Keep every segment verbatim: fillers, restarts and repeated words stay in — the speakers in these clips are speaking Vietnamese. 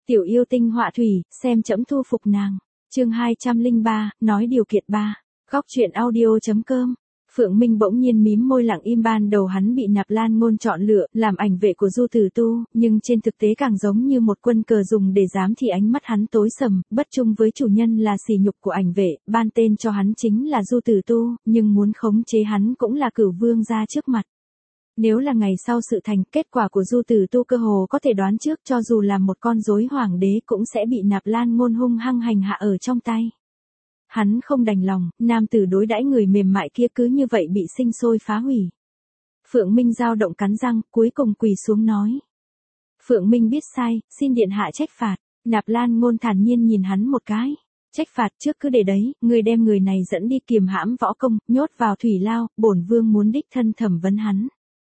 Tiểu yêu tinh họa thủy, xem chấm thu phục nàng. Chương hai trăm lẻ ba, nói điều kiện ba. Góc truyện audio chấm com. Phượng Minh bỗng nhiên mím môi lặng im, ban đầu hắn bị Nạp Lan Ngôn chọn lựa làm ảnh vệ của Du Tử Tu, nhưng trên thực tế càng giống như một quân cờ dùng để giám thị, ánh mắt hắn tối sầm, bất trung với chủ nhân là sỉ nhục của ảnh vệ, ban tên cho hắn chính là Du Tử Tu, nhưng muốn khống chế hắn cũng là Cửu Vương gia trước mặt. Nếu là ngày sau sự thành, kết quả của Du Tử Tu cơ hồ có thể đoán trước, cho dù là một con rối hoàng đế cũng sẽ bị Nạp Lan Ngôn hung hăng hành hạ ở trong tay. Hắn không đành lòng, nam tử đối đãi người mềm mại kia cứ như vậy bị sinh sôi phá hủy. Phượng Minh dao động cắn răng, cuối cùng quỳ xuống nói. Phượng Minh biết sai, xin điện hạ trách phạt. Nạp Lan Ngôn thản nhiên nhìn hắn một cái. Trách phạt trước cứ để đấy, người đem người này dẫn đi kiềm hãm võ công, nhốt vào thủy lao, bổn vương muốn đích thân thẩm vấn hắn.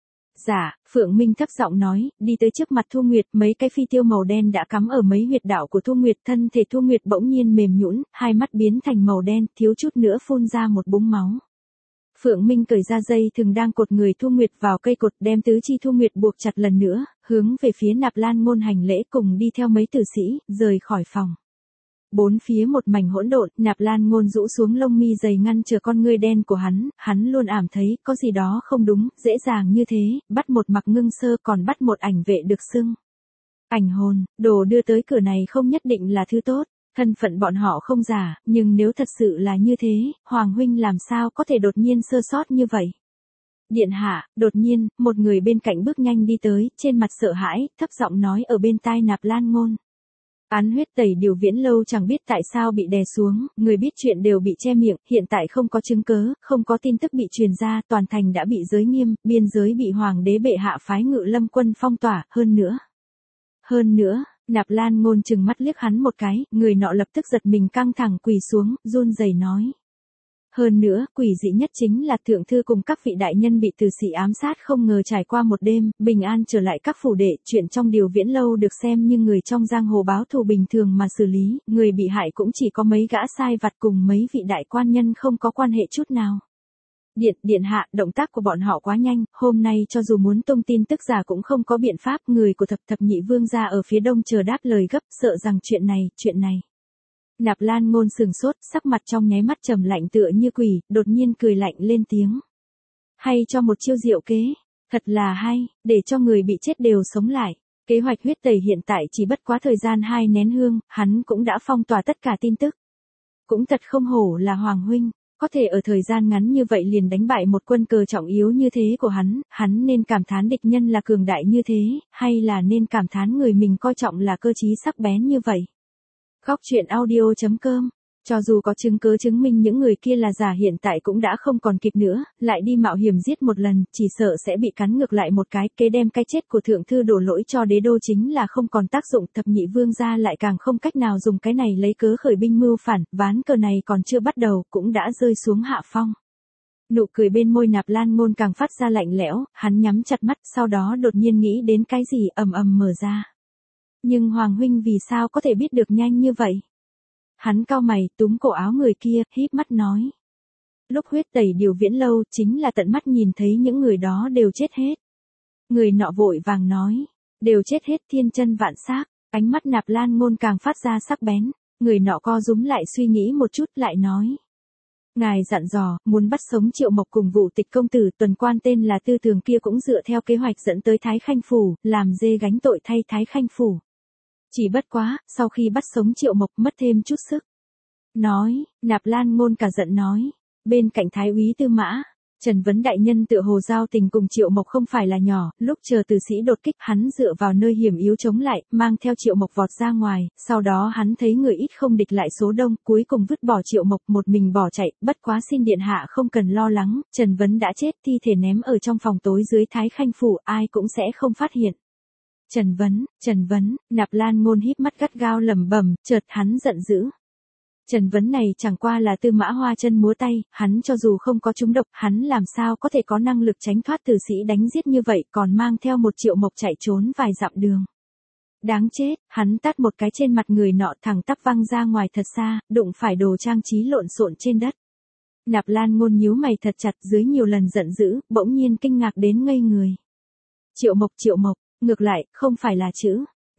Dạ, Phượng Minh thấp giọng nói, đi tới trước mặt Thu Nguyệt, mấy cái phi tiêu màu đen đã cắm ở mấy huyệt đạo của Thu Nguyệt, thân thể Thu Nguyệt bỗng nhiên mềm nhũn, hai mắt biến thành màu đen, thiếu chút nữa phun ra một búng máu. Phượng Minh cởi ra dây thừng đang cột người Thu Nguyệt vào cây cột, đem tứ chi Thu Nguyệt buộc chặt lần nữa, hướng về phía Nạp Lan Ngôn hành lễ, cùng đi theo mấy tử sĩ, rời khỏi phòng. Bốn phía một mảnh hỗn độn, Nạp Lan Ngôn rũ xuống lông mi dày ngăn chờ con ngươi đen của hắn, hắn luôn ảm thấy có gì đó không đúng, dễ dàng như thế, bắt một Mặc Ngưng Sơ còn bắt một ảnh vệ được xưng ảnh hồn, đồ đưa tới cửa này không nhất định là thứ tốt, thân phận bọn họ không giả, nhưng nếu thật sự là như thế, Hoàng huynh làm sao có thể đột nhiên sơ sót như vậy? Điện hạ, đột nhiên, một người bên cạnh bước nhanh đi tới, trên mặt sợ hãi, thấp giọng nói ở bên tai Nạp Lan Ngôn. Án huyết tẩy Điều Viễn Lâu chẳng biết tại sao bị đè xuống, người biết chuyện đều bị che miệng, hiện tại không có chứng cớ, không có tin tức bị truyền ra, toàn thành đã bị giới nghiêm, biên giới bị hoàng đế bệ hạ phái Ngự Lâm quân phong tỏa, hơn nữa. Hơn nữa, Nạp Lan Ngôn chừng mắt liếc hắn một cái, người nọ lập tức giật mình căng thẳng quỳ xuống, run rẩy nói. Hơn nữa, quỷ dị nhất chính là thượng thư cùng các vị đại nhân bị tử sĩ ám sát không ngờ trải qua một đêm, bình an trở lại các phủ đệ, chuyện trong Điều Viễn Lâu được xem như người trong giang hồ báo thù bình thường mà xử lý, người bị hại cũng chỉ có mấy gã sai vặt cùng mấy vị đại quan nhân không có quan hệ chút nào. Điện, điện hạ, động tác của bọn họ quá nhanh, hôm nay cho dù muốn tung tin tức giả cũng không có biện pháp, người của thập thập nhị vương gia ở phía đông chờ đáp lời gấp, sợ rằng chuyện này, chuyện này. Nạp Lan Ngôn sừng sốt, sắc mặt trong nháy mắt trầm lạnh tựa như quỷ, đột nhiên cười lạnh lên tiếng. Hay cho một chiêu diệu kế, thật là hay, để cho người bị chết đều sống lại. Kế hoạch huyết tẩy hiện tại chỉ bất quá thời gian hai nén hương, hắn cũng đã phong tỏa tất cả tin tức. Cũng thật không hổ là Hoàng huynh, có thể ở thời gian ngắn như vậy liền đánh bại một quân cờ trọng yếu như thế của hắn, hắn nên cảm thán địch nhân là cường đại như thế, hay là nên cảm thán người mình coi trọng là cơ trí sắc bén như vậy. Góc truyện audio chấm com. Cho dù có chứng cứ chứng minh những người kia là giả, hiện tại cũng đã không còn kịp nữa, lại đi mạo hiểm giết một lần, chỉ sợ sẽ bị cắn ngược lại một cái, kế đem cái chết của thượng thư đổ lỗi cho đế đô chính là không còn tác dụng, thập nhị vương gia lại càng không cách nào dùng cái này lấy cớ khởi binh mưu phản, ván cờ này còn chưa bắt đầu, cũng đã rơi xuống hạ phong. Nụ cười bên môi Nạp Lan Ngôn càng phát ra lạnh lẽo, hắn nhắm chặt mắt, sau đó đột nhiên nghĩ đến cái gì, ầm ầm mở ra. Nhưng Hoàng huynh vì sao có thể biết được nhanh như vậy? Hắn cau mày, túm cổ áo người kia, híp mắt nói. Lúc huyết tẩy Điều Viễn Lâu, chính là tận mắt nhìn thấy những người đó đều chết hết. Người nọ vội vàng nói. Đều chết hết, thiên chân vạn xác. Ánh mắt Nạp Lan Ngôn càng phát ra sắc bén. Người nọ co rúm lại suy nghĩ một chút lại nói. Ngài dặn dò, muốn bắt sống Triệu Mộc cùng Vũ Tịch công tử, tuần quan tên là Tư Tường kia cũng dựa theo kế hoạch dẫn tới Thái Khanh Phủ, làm dê gánh tội thay Thái Khanh Phủ. Chỉ bất quá, sau khi bắt sống Triệu Mộc mất thêm chút sức. Nói, Nạp Lan Ngôn cả giận nói, bên cạnh Thái úy Tư Mã, Trần Vấn đại nhân tựa hồ giao tình cùng Triệu Mộc không phải là nhỏ, lúc chờ tử sĩ đột kích hắn dựa vào nơi hiểm yếu chống lại, mang theo Triệu Mộc vọt ra ngoài, sau đó hắn thấy người ít không địch lại số đông, cuối cùng vứt bỏ Triệu Mộc một mình bỏ chạy, bất quá xin điện hạ không cần lo lắng, Trần Vấn đã chết, thi thể ném ở trong phòng tối dưới Thái Khanh Phủ, ai cũng sẽ không phát hiện. Trần Vấn, Trần Vấn, Nạp Lan Ngôn híp mắt gắt gao lẩm bẩm, chợt hắn giận dữ. Trần Vấn này chẳng qua là Tư Mã hoa chân múa tay, hắn cho dù không có trúng độc, hắn làm sao có thể có năng lực tránh thoát tử sĩ đánh giết như vậy, còn mang theo một Triệu Mộc chạy trốn vài dặm đường. Đáng chết, hắn tát một cái trên mặt người nọ, thẳng tắp văng ra ngoài thật xa, đụng phải đồ trang trí lộn xộn trên đất. Nạp Lan Ngôn nhíu mày thật chặt, dưới nhiều lần giận dữ, bỗng nhiên kinh ngạc đến ngây người. Triệu Mộc, Triệu Mộc. Ngược lại, không phải là chữ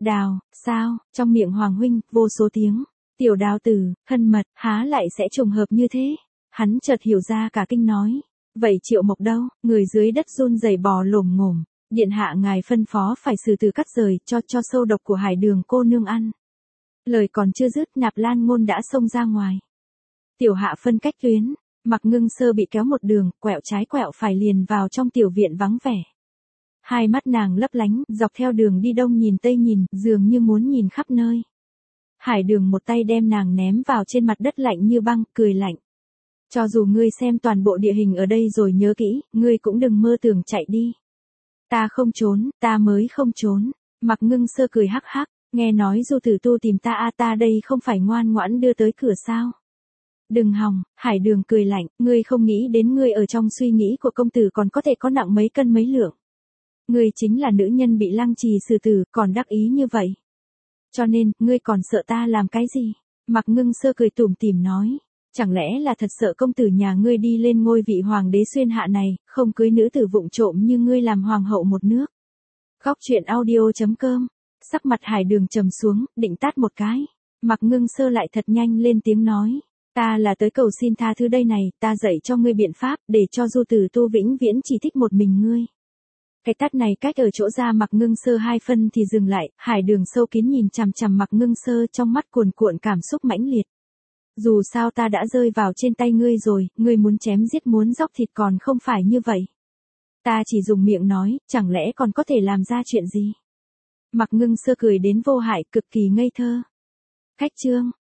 Đào, sao, trong miệng Hoàng huynh, vô số tiếng. Tiểu đào tử, thân mật, há lại sẽ trùng hợp như thế. Hắn chợt hiểu ra cả kinh nói. Vậy Triệu Mộc đâu, người dưới đất run rẩy bò lồm ngồm. Điện hạ ngài phân phó phải xử tử cắt rời, cho cho sâu độc của Hải Đường cô nương ăn. Lời còn chưa dứt, Nạp Lan Ngôn đã xông ra ngoài. Tiểu hạ phân cách tuyến, Mặc Ngưng Sơ bị kéo một đường, quẹo trái quẹo phải liền vào trong tiểu viện vắng vẻ. Hai mắt nàng lấp lánh, dọc theo đường đi đông nhìn tây nhìn, dường như muốn nhìn khắp nơi. Hải Đường một tay đem nàng ném vào trên mặt đất lạnh như băng, cười lạnh. Cho dù ngươi xem toàn bộ địa hình ở đây rồi nhớ kỹ, ngươi cũng đừng mơ tưởng chạy đi. Ta không trốn, ta mới không trốn. Mặc Ngưng Sơ cười hắc hắc, nghe nói Du Tử Tu tìm ta a ta đây không phải ngoan ngoãn đưa tới cửa sao. Đừng hòng, Hải Đường cười lạnh, ngươi không nghĩ đến ngươi ở trong suy nghĩ của công tử còn có thể có nặng mấy cân mấy lượng. Ngươi chính là nữ nhân bị lăng trì xử tử, còn đắc ý như vậy. Cho nên, ngươi còn sợ ta làm cái gì? Mặc Ngưng Sơ cười tủm tỉm nói. Chẳng lẽ là thật sợ công tử nhà ngươi đi lên ngôi vị hoàng đế xuyên hạ này, không cưới nữ tử vụng trộm như ngươi làm hoàng hậu một nước. Góc truyện audio chấm com. Sắc mặt Hải Đường trầm xuống, định tát một cái. Mặc Ngưng Sơ lại thật nhanh lên tiếng nói. Ta là tới cầu xin tha thứ đây này, ta dạy cho ngươi biện pháp, để cho Du Tử Tu vĩnh viễn chỉ thích một mình ngươi. Cái tát này cách ở chỗ ra Mặc Ngưng Sơ hai phân thì dừng lại, Hải Đường sâu kín nhìn chằm chằm Mặc Ngưng Sơ trong mắt cuồn cuộn cảm xúc mãnh liệt. Dù sao ta đã rơi vào trên tay ngươi rồi, ngươi muốn chém giết muốn dóc thịt còn không phải như vậy. Ta chỉ dùng miệng nói, chẳng lẽ còn có thể làm ra chuyện gì? Mặc Ngưng Sơ cười đến vô hại, cực kỳ ngây thơ. Khách chương.